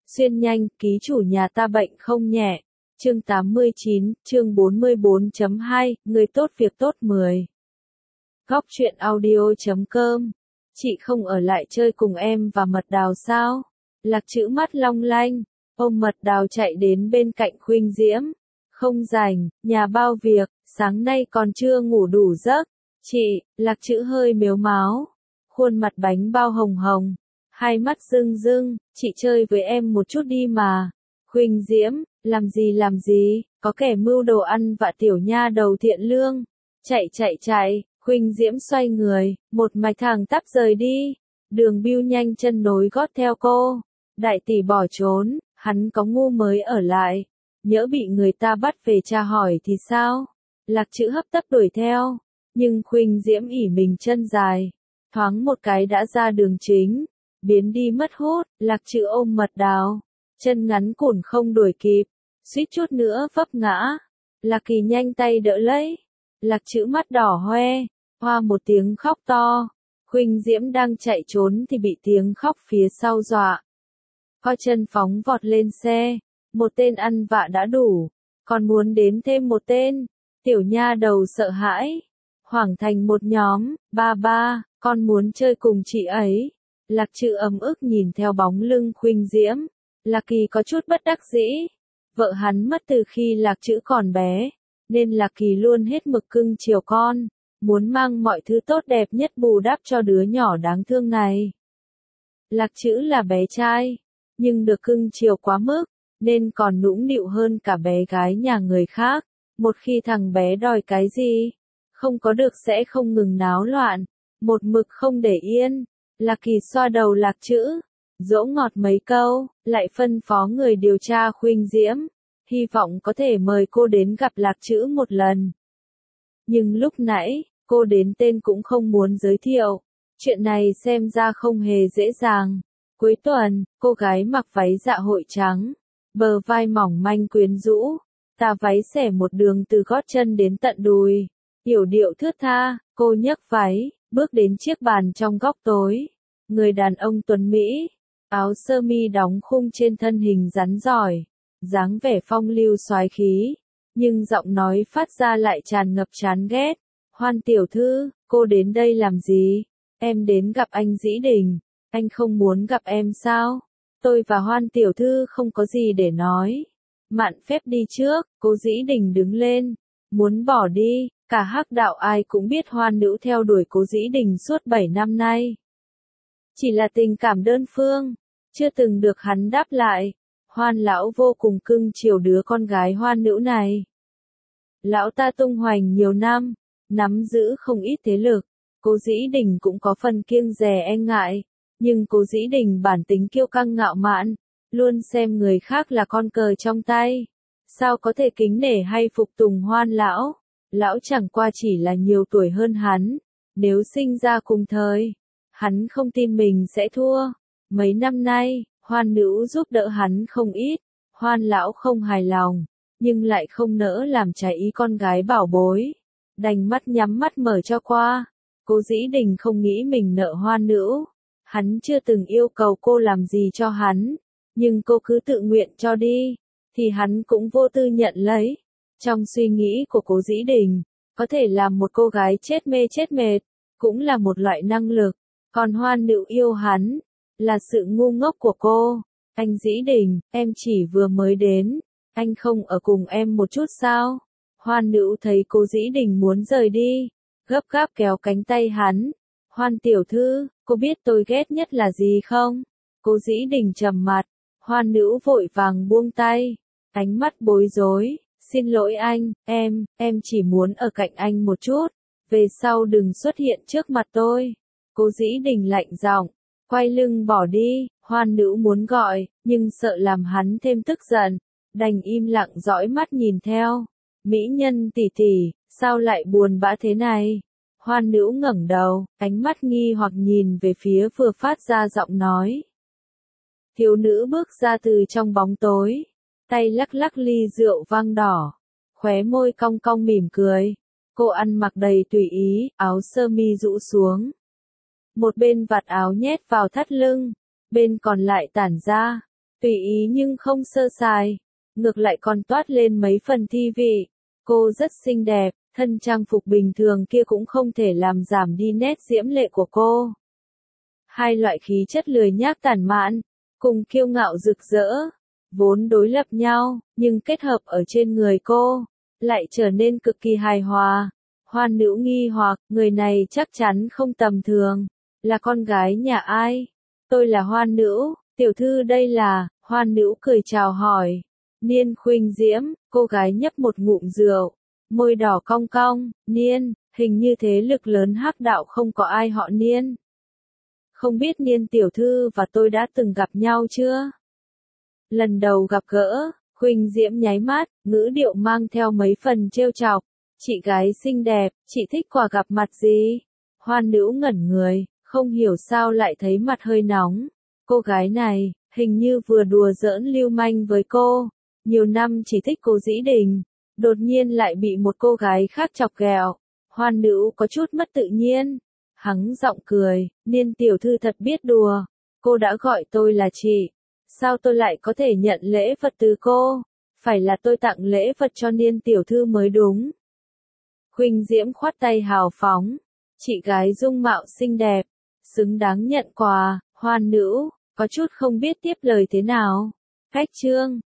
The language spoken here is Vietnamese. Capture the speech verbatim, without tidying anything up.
Xuyên nhanh, ký chủ nhà ta bệnh không nhẹ. Chương tám mươi chín, chương bốn mươi bốn chấm hai, người tốt việc tốt mười. Góc truyện audio chấm com. Chị không ở lại chơi cùng em và Mật Đào sao? Lạc Trữ mắt long lanh, ôm Mật Đào chạy đến bên cạnh Khuynh Diễm. Không rảnh, nhà bao việc, sáng nay còn chưa ngủ đủ giấc. Chị, Lạc Trữ hơi mếu máo, khuôn mặt bánh bao hồng hồng, hai mắt rưng rưng, chị chơi với em một chút đi mà. Khuynh Diễm, làm gì làm gì, có kẻ mưu đồ ăn vạ tiểu nha đầu thiện lương. Chạy chạy chạy, Khuynh Diễm xoay người, một mạch thẳng tắp rời đi. Đường Bưu nhanh chân nối gót theo cô. Đại tỷ bỏ trốn, hắn có ngu mới ở lại. Nhỡ bị người ta bắt về tra hỏi thì sao? Lạc Trữ hấp tấp đuổi theo. Nhưng Khuynh Diễm ỉ mình chân dài, thoáng một cái đã ra đường chính, biến đi mất hút. Lạc Trữ ôm Mật Đào, chân ngắn cùn không đuổi kịp, suýt chút nữa vấp ngã. Lạc Kỳ nhanh tay đỡ lấy. Lạc Trữ mắt đỏ hoe, hoa một tiếng khóc to. Khuynh Diễm đang chạy trốn thì bị tiếng khóc phía sau dọa. Co chân phóng vọt lên xe, một tên ăn vạ đã đủ, còn muốn đến thêm một tên. Tiểu nha đầu sợ hãi, hoảng thành một nhóm. Ba ba, con muốn chơi cùng chị ấy. Lạc Trữ ấm ức nhìn theo bóng lưng Khuynh Diễm. Lạc Kỳ có chút bất đắc dĩ. Vợ hắn mất từ khi Lạc Trữ còn bé, nên Lạc Kỳ luôn hết mực cưng chiều con, muốn mang mọi thứ tốt đẹp nhất bù đắp cho đứa nhỏ đáng thương này. Lạc Trữ là bé trai, nhưng được cưng chiều quá mức, nên còn nũng nịu hơn cả bé gái nhà người khác. Một khi thằng bé đòi cái gì, không có được sẽ không ngừng náo loạn, một mực không để yên. Lạc Kỳ xoa đầu Lạc Trữ, dỗ ngọt mấy câu, lại phân phó người điều tra Khuynh Diễm, hy vọng có thể mời cô đến gặp Lạc Trữ một lần. Nhưng lúc nãy, cô đến tên cũng không muốn giới thiệu, chuyện này xem ra không hề dễ dàng. Cuối tuần, cô gái mặc váy dạ hội trắng, bờ vai mỏng manh quyến rũ, tà váy xẻ một đường từ gót chân đến tận đùi, yểu điệu thướt tha. Cô nhấc váy, bước đến chiếc bàn trong góc tối. Người đàn ông tuấn Mỹ, áo sơ mi đóng khung trên thân hình rắn giỏi, dáng vẻ phong lưu soái khí, nhưng giọng nói phát ra lại tràn ngập chán ghét. Hoan tiểu thư, cô đến đây làm gì? Em đến gặp anh Dĩ Đình. Anh không muốn gặp em sao? Tôi và Hoan tiểu thư không có gì để nói. Mạn phép đi trước. Cô Dĩ Đình đứng lên, muốn bỏ đi. Cả Hắc đạo ai cũng biết Hoan nữ theo đuổi Cố Dĩ Đình suốt bảy năm nay. Chỉ là tình cảm đơn phương, chưa từng được hắn đáp lại. Hoan lão vô cùng cưng chiều đứa con gái Hoan nữ này. Lão ta tung hoành nhiều năm, nắm giữ không ít thế lực. Cố Dĩ Đình cũng có phần kiêng dè e ngại, nhưng Cố Dĩ Đình bản tính kiêu căng ngạo mạn, luôn xem người khác là con cờ trong tay. Sao có thể kính nể hay phục tùng Hoan lão? Lão chẳng qua chỉ là nhiều tuổi hơn hắn, nếu sinh ra cùng thời, hắn không tin mình sẽ thua. Mấy năm nay, Hoan nữ giúp đỡ hắn không ít, Hoan lão không hài lòng, nhưng lại không nỡ làm trái ý con gái bảo bối, đành mắt nhắm mắt mở cho qua. Cố Dĩ Đình không nghĩ mình nợ Hoan nữ, hắn chưa từng yêu cầu cô làm gì cho hắn, nhưng cô cứ tự nguyện cho đi, thì hắn cũng vô tư nhận lấy. Trong suy nghĩ của Cố Dĩ Đình, có thể làm một cô gái chết mê chết mệt, cũng là một loại năng lực, còn Hoan nữ yêu hắn, là sự ngu ngốc của cô. Anh Dĩ Đình, em chỉ vừa mới đến, anh không ở cùng em một chút sao? Hoan nữ thấy Cố Dĩ Đình muốn rời đi, gấp gáp kéo cánh tay hắn. Hoan tiểu thư, cô biết tôi ghét nhất là gì không? Cố Dĩ Đình trầm mặt, Hoan nữ vội vàng buông tay, ánh mắt bối rối. Xin lỗi anh, em, em chỉ muốn ở cạnh anh một chút, về sau đừng xuất hiện trước mặt tôi. Cố Dĩ Đình lạnh giọng, quay lưng bỏ đi. Hoan nữ muốn gọi, nhưng sợ làm hắn thêm tức giận, đành im lặng dõi mắt nhìn theo. Mỹ nhân tỷ tỷ, sao lại buồn bã thế này? Hoan nữ ngẩng đầu, ánh mắt nghi hoặc nhìn về phía vừa phát ra giọng nói. Thiếu nữ bước ra từ trong bóng tối, tay lắc lắc ly rượu vang đỏ, khóe môi cong cong mỉm cười. Cô ăn mặc đầy tùy ý, áo sơ mi rũ xuống, một bên vạt áo nhét vào thắt lưng, bên còn lại tản ra. Tùy ý nhưng không sơ sài, ngược lại còn toát lên mấy phần thi vị. Cô rất xinh đẹp, thân trang phục bình thường kia cũng không thể làm giảm đi nét diễm lệ của cô. Hai loại khí chất lười nhác tản mạn, cùng kiêu ngạo rực rỡ, vốn đối lập nhau, nhưng kết hợp ở trên người cô, lại trở nên cực kỳ hài hòa. Hoan Nữ nghi hoặc, người này chắc chắn không tầm thường, là con gái nhà ai? Tôi là Hoan Nữ, tiểu thư đây là, Hoan Nữ cười chào hỏi. Niên Khuynh Diễm, cô gái nhấp một ngụm rượu, môi đỏ cong cong, Niên, hình như thế lực lớn Hắc đạo không có ai họ Niên. Không biết Niên tiểu thư và tôi đã từng gặp nhau chưa? Lần đầu gặp gỡ, Khuynh Diễm nháy mắt, ngữ điệu mang theo mấy phần trêu chọc. Chị gái xinh đẹp, chị thích quà gặp mặt gì? Hoan Nữ ngẩn người, không hiểu sao lại thấy mặt hơi nóng. Cô gái này, hình như vừa đùa giỡn lưu manh với cô. Nhiều năm chỉ thích Cố Dĩ Đình, đột nhiên lại bị một cô gái khác chọc ghẹo. Hoan Nữ có chút mất tự nhiên. Hắng giọng cười, Niên tiểu thư thật biết đùa. Cô đã gọi tôi là chị. Sao tôi lại có thể nhận lễ vật từ cô? Phải là tôi tặng lễ vật cho Niên tiểu thư mới đúng. Khuynh Diễm khoát tay hào phóng. Chị gái dung mạo xinh đẹp, xứng đáng nhận quà. Hoan Nữ có chút không biết tiếp lời thế nào. Cách chương